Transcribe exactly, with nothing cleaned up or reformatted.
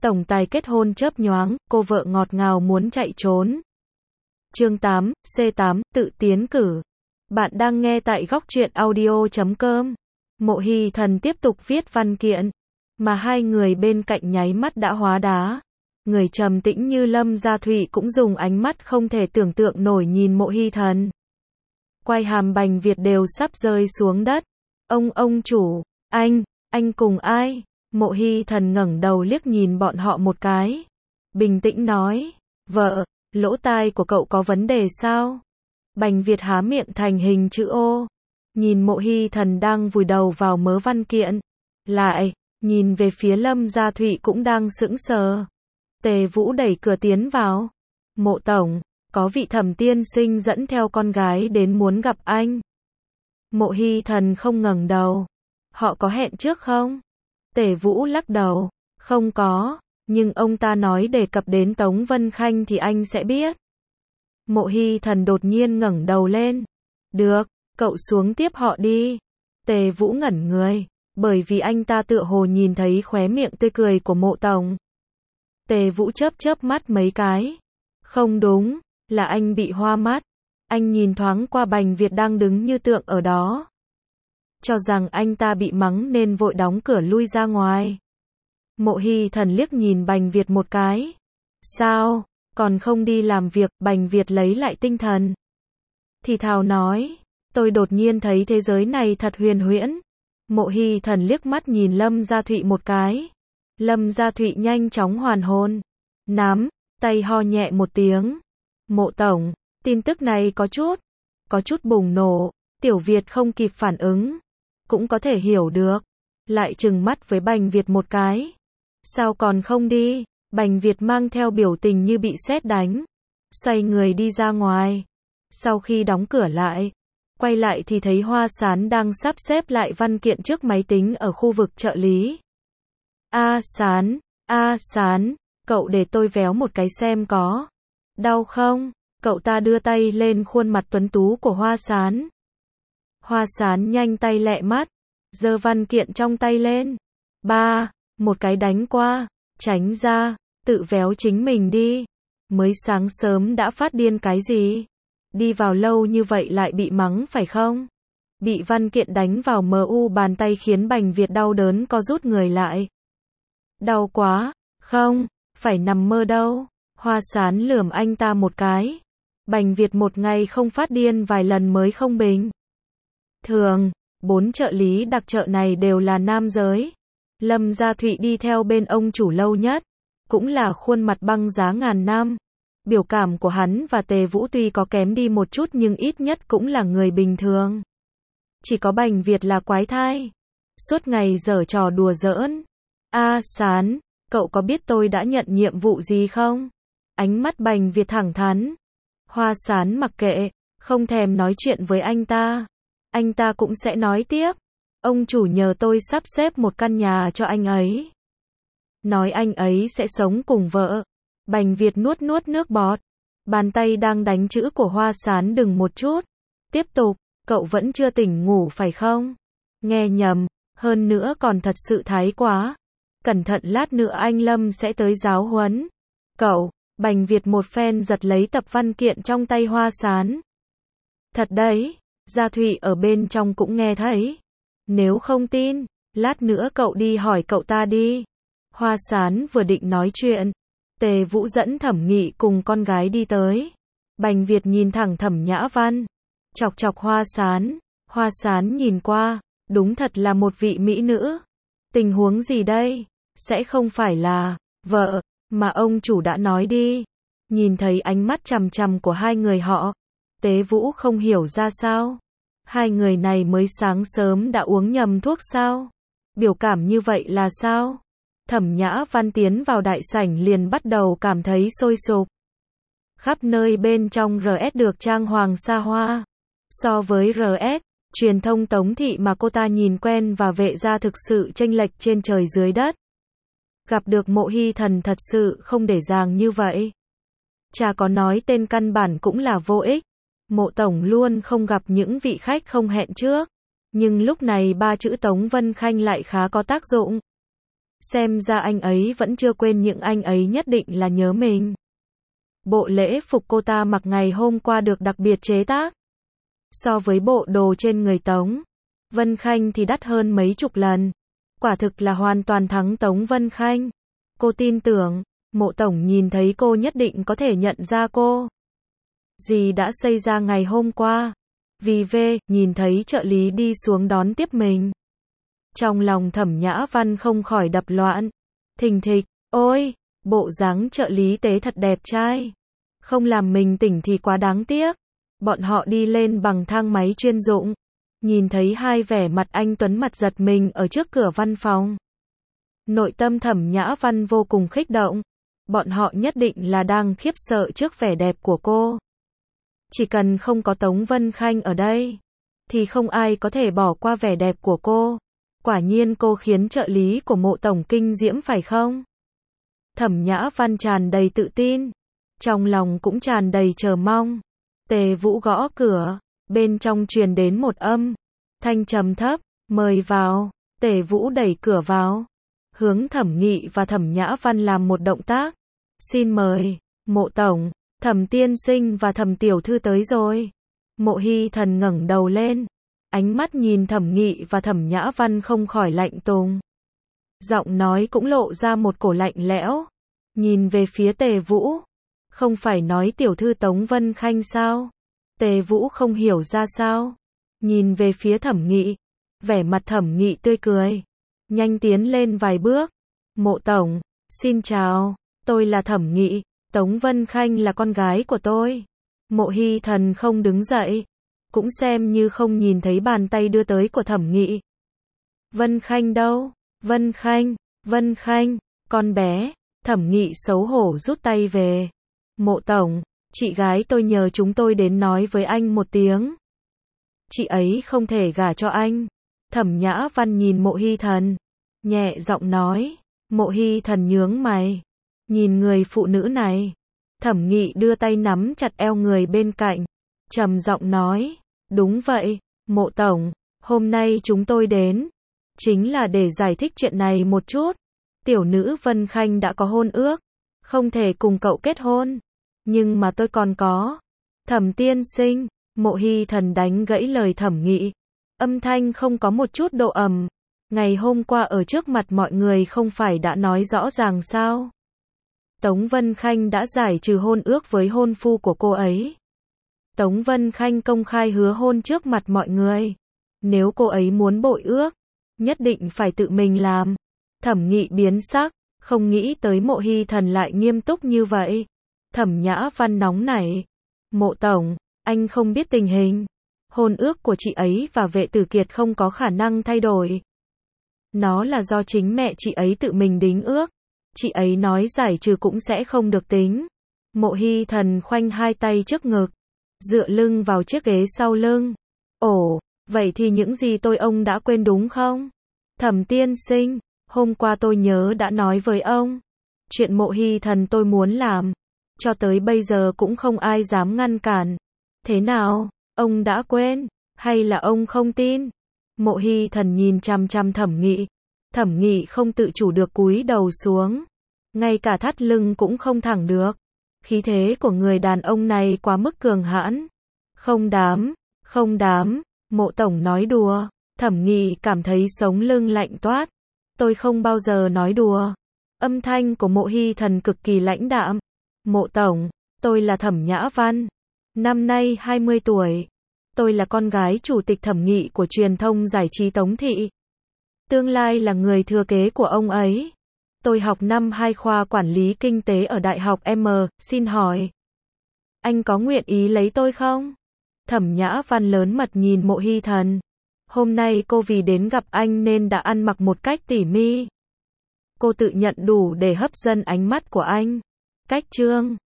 Tổng tài kết hôn chớp nhoáng, cô vợ ngọt ngào muốn chạy trốn. Chương tám, C tám, tự tiến cử. Bạn đang nghe tại góc truyện audio chấm com. Mộ Hy Thần tiếp tục viết văn kiện, mà hai người bên cạnh nháy mắt đã hóa đá. Người trầm tĩnh như Lâm Gia Thụy cũng dùng ánh mắt không thể tưởng tượng nổi nhìn Mộ Hy Thần. Quai hàm Bành Việt đều sắp rơi xuống đất. Ông ông chủ, anh, anh cùng ai? Mộ Hy Thần ngẩng đầu liếc nhìn bọn họ một cái. Bình tĩnh nói, vợ, lỗ tai của cậu có vấn đề sao? Bành Việt há miệng thành hình chữ O. Nhìn Mộ Hy Thần đang vùi đầu vào mớ văn kiện. Lại, nhìn về phía Lâm Gia Thụy cũng đang sững sờ. Tề Vũ đẩy cửa tiến vào. Mộ tổng, có vị thẩm tiên sinh dẫn theo con gái đến muốn gặp anh. Mộ Hy Thần không ngẩng đầu. Họ có hẹn trước không? Tề Vũ lắc đầu. Không có, nhưng ông ta nói đề cập đến Tống Vân Khanh thì anh sẽ biết. Mộ Hy Thần đột nhiên ngẩng đầu lên. Được, cậu xuống tiếp họ đi. Tề Vũ ngẩn người, bởi vì anh ta tựa hồ nhìn thấy khóe miệng tươi cười của Mộ tổng. Tề Vũ chớp chớp mắt mấy cái. Không đúng, là anh bị hoa mắt. Anh nhìn thoáng qua Bành Việt đang đứng như tượng ở đó. Cho rằng anh ta bị mắng nên vội đóng cửa lui ra ngoài. Mộ Hy Thần liếc nhìn Bành Việt một cái. Sao, còn không đi làm việc? Bành Việt lấy lại tinh thần. Thì thào nói, tôi đột nhiên thấy thế giới này thật huyền huyễn. Mộ Hy Thần liếc mắt nhìn Lâm Gia Thụy một cái. Lâm Gia Thụy nhanh chóng hoàn hồn. Nắm tay ho nhẹ một tiếng. Mộ tổng, tin tức này có chút, có chút bùng nổ. Tiểu Việt không kịp phản ứng. Cũng có thể hiểu được. Lại trừng mắt với Bành Việt một cái. Sao còn không đi? Bành Việt mang theo biểu tình như bị sét đánh. Xoay người đi ra ngoài. Sau khi đóng cửa lại, quay lại thì thấy Hoa Sán đang sắp xếp lại văn kiện trước máy tính ở khu vực trợ lý. A Sán, A Sán, cậu để tôi véo một cái xem có đau không? Cậu ta đưa tay lên khuôn mặt tuấn tú của Hoa Sán. Hoa Sán nhanh tay lẹ mắt, giơ văn kiện trong tay lên. Ba, một cái đánh qua, tránh ra, tự véo chính mình đi. Mới sáng sớm đã phát điên cái gì? Đi vào lâu như vậy lại bị mắng phải không? Bị văn kiện đánh vào em u bàn tay khiến Bành Việt đau đớn co rút người lại. Đau quá, không, phải nằm mơ đâu. Hoa Sán lườm anh ta một cái. Bành Việt một ngày không phát điên vài lần mới không bình. Thường, bốn trợ lý đặc trợ này đều là nam giới. Lâm Gia Thụy đi theo bên ông chủ lâu nhất, cũng là khuôn mặt băng giá ngàn năm. Biểu cảm của hắn và Tề Vũ tuy có kém đi một chút nhưng ít nhất cũng là người bình thường. Chỉ có Bành Việt là quái thai. Suốt ngày giở trò đùa giỡn. A Sán, cậu có biết tôi đã nhận nhiệm vụ gì không? Ánh mắt Bành Việt thẳng thắn. Hoa Sán mặc kệ, không thèm nói chuyện với anh ta. Anh ta cũng sẽ nói tiếp. Ông chủ nhờ tôi sắp xếp một căn nhà cho anh ấy. Nói anh ấy sẽ sống cùng vợ. Bành Việt nuốt nuốt nước bọt. Bàn tay đang đánh chữ của Hoa Sán đừng một chút. Tiếp tục, cậu vẫn chưa tỉnh ngủ phải không? Nghe nhầm, hơn nữa còn thật sự thái quá. Cẩn thận lát nữa anh Lâm sẽ tới giáo huấn. Cậu, Bành Việt một phen giật lấy tập văn kiện trong tay Hoa Sán. Thật đấy, Gia Thụy ở bên trong cũng nghe thấy. Nếu không tin, lát nữa cậu đi hỏi cậu ta đi. Hoa Sán vừa định nói chuyện. Tề Vũ dẫn Thẩm Nghị cùng con gái đi tới. Bành Việt nhìn thẳng Thẩm Nhã Văn. Chọc chọc Hoa Sán. Hoa Sán nhìn qua. Đúng thật là một vị mỹ nữ. Tình huống gì đây? Sẽ không phải là vợ mà ông chủ đã nói đi. Nhìn thấy ánh mắt chằm chằm của hai người họ. Tề Vũ không hiểu ra sao. Hai người này mới sáng sớm đã uống nhầm thuốc sao? Biểu cảm như vậy là sao? Thẩm Nhã Văn tiến vào đại sảnh liền bắt đầu cảm thấy sôi sục. Khắp nơi bên trong rờ ét được trang hoàng xa hoa. So với rờ ét, truyền thông Tống thị mà cô ta nhìn quen và Vệ gia thực sự chênh lệch trên trời dưới đất. Gặp được Mộ Hy Thần thật sự không để dàng như vậy. Chả có nói tên căn bản cũng là vô ích. Mộ tổng luôn không gặp những vị khách không hẹn trước. Nhưng lúc này ba chữ Tống Vân Khanh lại khá có tác dụng. Xem ra anh ấy vẫn chưa quên nhưng anh ấy nhất định là nhớ mình. Bộ lễ phục cô ta mặc ngày hôm qua được đặc biệt chế tác. So với bộ đồ trên người Tống Vân Khanh thì đắt hơn mấy chục lần. Quả thực là hoàn toàn thắng Tống Vân Khanh. Cô tin tưởng, Mộ Tổng nhìn thấy cô nhất định có thể nhận ra cô. Gì đã xảy ra ngày hôm qua? Vì về, nhìn thấy trợ lý đi xuống đón tiếp mình. Trong lòng Thẩm Nhã Văn không khỏi đập loạn. Thình thịch, ôi, bộ dáng trợ lý tế thật đẹp trai. Không làm mình tỉnh thì quá đáng tiếc. Bọn họ đi lên bằng thang máy chuyên dụng. Nhìn thấy hai vẻ mặt anh tuấn mặt giật mình ở trước cửa văn phòng. Nội tâm Thẩm Nhã Văn vô cùng kích động. Bọn họ nhất định là đang khiếp sợ trước vẻ đẹp của cô. Chỉ cần không có Tống Vân Khanh ở đây, thì không ai có thể bỏ qua vẻ đẹp của cô. Quả nhiên cô khiến trợ lý của Mộ Tổng kinh diễm phải không? Thẩm Nhã Văn tràn đầy tự tin. Trong lòng cũng tràn đầy chờ mong. Tề Vũ gõ cửa. Bên trong truyền đến một âm thanh trầm thấp, mời vào. Tề Vũ đẩy cửa vào, hướng Thẩm Nghị và Thẩm Nhã Văn làm một động tác. Xin mời, Mộ Tổng, Thẩm Tiên Sinh và Thẩm Tiểu Thư tới rồi. Mộ Hy Thần ngẩng đầu lên, ánh mắt nhìn Thẩm Nghị và Thẩm Nhã Văn không khỏi lạnh tùng. Giọng nói cũng lộ ra một cổ lạnh lẽo. Nhìn về phía Tề Vũ. Không phải nói Tiểu Thư Tống Vân Khanh sao? Tề Vũ không hiểu ra sao. Nhìn về phía Thẩm Nghị. Vẻ mặt Thẩm Nghị tươi cười. Nhanh tiến lên vài bước. Mộ Tổng, xin chào. Tôi là Thẩm Nghị. Tống Vân Khanh là con gái của tôi. Mộ Hy Thần không đứng dậy. Cũng xem như không nhìn thấy bàn tay đưa tới của Thẩm Nghị. Vân Khanh đâu? Vân Khanh, Vân Khanh, con bé. Thẩm Nghị xấu hổ rút tay về. Mộ Tổng, chị gái tôi nhờ chúng tôi đến nói với anh một tiếng. Chị ấy không thể gả cho anh. Thẩm Nhã Văn nhìn Mộ Hy Thần, nhẹ giọng nói. Mộ Hy Thần nhướng mày, nhìn người phụ nữ này. Thẩm Nghị đưa tay nắm chặt eo người bên cạnh, trầm giọng nói. Đúng vậy, Mộ Tổng, hôm nay chúng tôi đến chính là để giải thích chuyện này một chút. Tiểu nữ Vân Khanh đã có hôn ước, không thể cùng cậu kết hôn. Nhưng mà tôi còn có. Thẩm Tiên Sinh, Mộ Hy Thần đánh gãy lời Thẩm Nghị. Âm thanh không có một chút độ ầm. Ngày hôm qua ở trước mặt mọi người không phải đã nói rõ ràng sao? Tống Vân Khanh đã giải trừ hôn ước với hôn phu của cô ấy. Tống Vân Khanh công khai hứa hôn trước mặt mọi người. Nếu cô ấy muốn bội ước, nhất định phải tự mình làm. Thẩm Nghị biến sắc, không nghĩ tới Mộ Hy Thần lại nghiêm túc như vậy. Thẩm Nhã Văn nóng nảy. Mộ Tổng, anh không biết tình hình. Hôn ước của chị ấy và Vệ Tử Kiệt không có khả năng thay đổi. Nó là do chính mẹ chị ấy tự mình đính ước. Chị ấy nói giải trừ cũng sẽ không được tính. Mộ Hy Thần khoanh hai tay trước ngực, dựa lưng vào chiếc ghế sau lưng. Ồ, vậy thì những gì tôi ông đã quên đúng không? Thẩm Tiên Sinh, hôm qua tôi nhớ đã nói với ông. Chuyện Mộ Hy Thần tôi muốn làm, cho tới bây giờ cũng không ai dám ngăn cản. Thế nào, ông đã quên, hay là ông không tin? Mộ Hy Thần nhìn chằm chằm Thẩm Nghị. Thẩm Nghị không tự chủ được cúi đầu xuống. Ngay cả thắt lưng cũng không thẳng được. Khí thế của người đàn ông này quá mức cường hãn. Không dám, không dám, Mộ Tổng nói đùa. Thẩm Nghị cảm thấy sống lưng lạnh toát. Tôi không bao giờ nói đùa. Âm thanh của Mộ Hy Thần cực kỳ lãnh đạm. Mộ Tổng, tôi là Thẩm Nhã Văn. Năm nay hai mươi tuổi. Tôi là con gái chủ tịch Thẩm Nghị của truyền thông giải trí Tống Thị. Tương lai là người thừa kế của ông ấy. Tôi học năm hai khoa quản lý kinh tế ở Đại học M, xin hỏi. Anh có nguyện ý lấy tôi không? Thẩm Nhã Văn lớn mật nhìn Mộ Hy Thần. Hôm nay cô vì đến gặp anh nên đã ăn mặc một cách tỉ mỉ. Cô tự nhận đủ để hấp dẫn ánh mắt của anh. Cách trương.